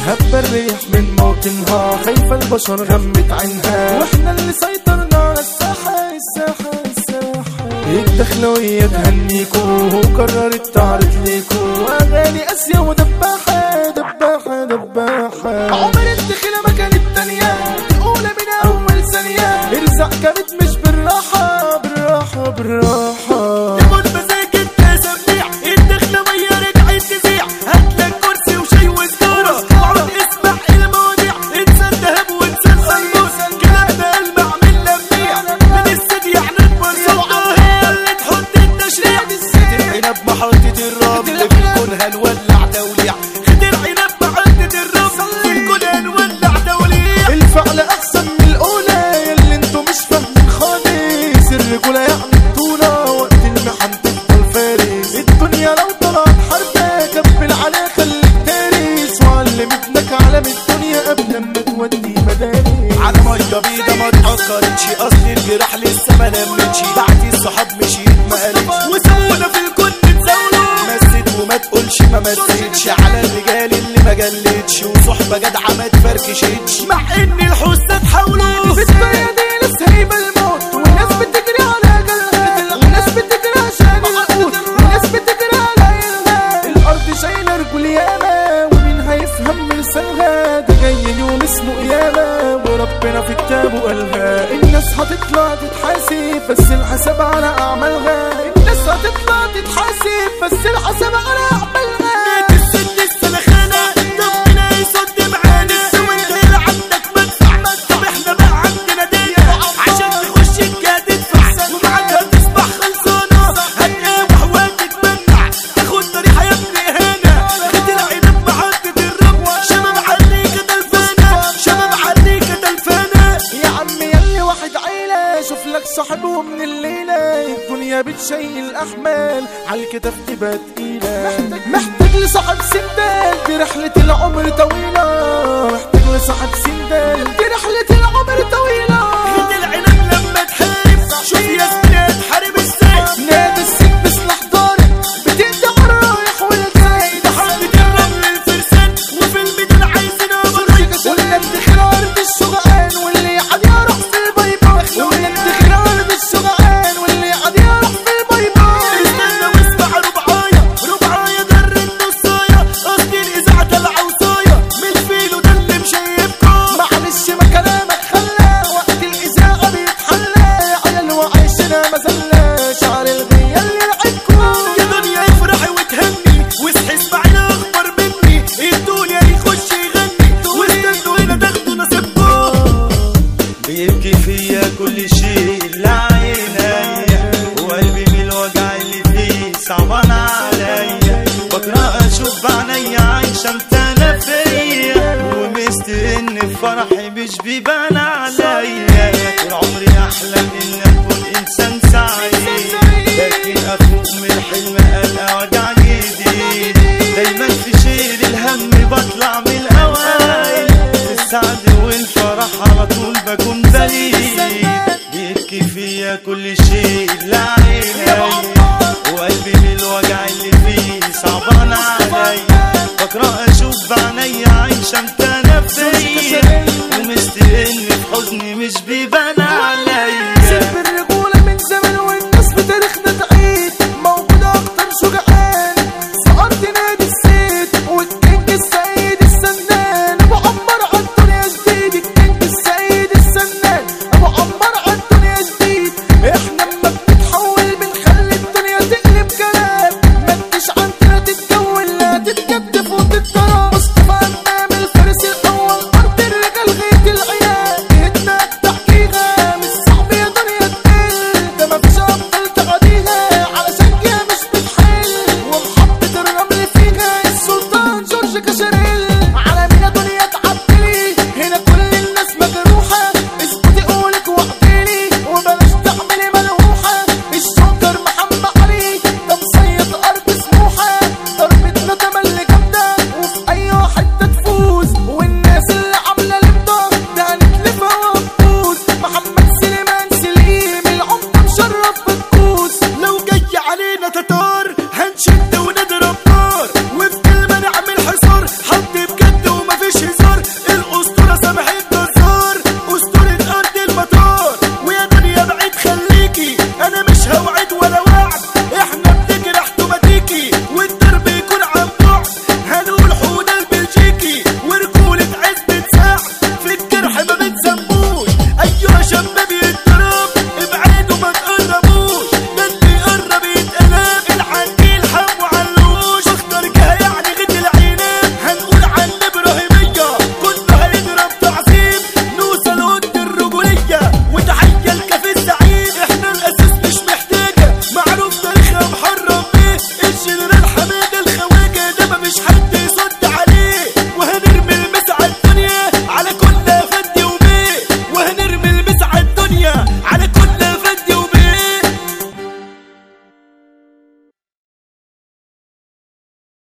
هب الريح من موطنها، خايفة البشر غمت عينها، واحنا اللي سيطرنا على الساحة. الدخلوية تهنيكو وقررت تعرض ليكو أغاني قاسية ودباحة دباحة دباحة. عمر الدخلة ما كانت تانية، الأولى من أول ثانية، ارزع كانت مش بالراحة بالراحة بالراحة. يقول مساكن تسميع، الدخلوية رجعت تزيع، هاتلك كرسي وشاي وسجارة واقعد اسمع المواضيع، انسى الذهب وانسى الخمور، كلامنا ألمع من لميع، من الثدي احنا نبرصوها اللي تحط التشريع. خد العنب محطة الرمل في الكون هنولع توليع، خد العنب محطة الرمل في الكون هنولع توليع. الفعل أحسن من الأولى ياللي انتو مش فاهمين خالص، الرجولة يعني بطولة وقت المحن تفضل فارس. الدنيا لو طلعت حربة كبل عليها خليك دارس، وعلم ابنك علم الدنيا قبل ما تودي مدارس. على مية بيضة ما اتأخرتش، أصل الجراح لسه ما لمتش، بعد الصحاب مشيت ما قالتش، وسابونا في الكون نتزاولوا، مست وما تقولش ما مستش، على الرجال اللي ما جلتش، وصحبة جدعة ما تفركشتش، مع إن الحسنى تحاولوا. في الدنيا دي ناس هيبة الموت، وناس بتجري على جلها، وناس بتجري عشان القوت، وناس بتجري على عينها. الأرض شايلة رجول ياما، ومين هيفهم مرسالها؟ ده جاي يوم اسمه قيامة، وربنا في كتابه قالها. الناس هتطلع تتحاسب بس الحساب على أعمالها، الناس هتطلع تتحاسب بس الحساب على أعمالها. الست السلخانة ربنا يصد معانا، وانت اللي عندك مدفع، طب احنا بقى عندنا دية عشان تخش الجهة تدفع، ومعاك هتصبح خلصانة، هتقاوح وهتتمنع، تاخد طريقة يا ابني هنا. خد العنب محطة الرمل، شباب عليكة تلفانة، شباب عليكة تلفانة. يا عم ياللي واحد عيلة، شوف لك صاحبه من الليلة، الدنيا بتشيل الأحمال عالكتاف تبقى تقيلة. محتاج لصاحب سندال، دي رحلة العمر طويلة، محتاج لصاحب سندال، دي رحلة العمر طويلة. خد العنب لما تحارب، شوف يا زميلي تحارب ازاي، نادي السيف بسلاح ضارب، بتقدر الرايح والجاي، محطة الرمل الفرسان، وفي الميدان عايزين أمر، ولا ادخر أرض الشجعان، واللي عاد يروح في البيبان، ولا ادخر أرض الشجعان، واللي عاد يروح في البيبان. استنى واسمع ربعاية جر النصاية، قصدي الإذاعة العوصاية، من الفيلو ده اللي مشيبكم. معلش ما كلامك خلى وقت الإذاعة بيتحلى، عيال وعيشنا مزلة، شعر الغية اللي لعبكم. يا دنيا افرحي وتهني، واصحي اسمعينا أخبر مني، الدنيا يخش يغني، واستنوا هنا تاخدوا نصيبكم. بيبكي فيا كل شيء اللي عينيا، وقلبي من الوجع اللي فيه صعبان عليا، بكره اشوف بعينيا عايشه متانه فيا، ومست ان فرحي مش بيبان عليا، طول عمري احلم ان اكون انسان سعيد، لكن افوق من الحلم القى وجع جديد، دايما في شيل الهم بطلع من الاوائل، في السعد والفرح على طول بكون بليد، بيبكي فيا كل شيء اللي عينيا، وقلبي من الوجع اللي فيه صعبان عليا، بكره اشوف بعينيا عايشه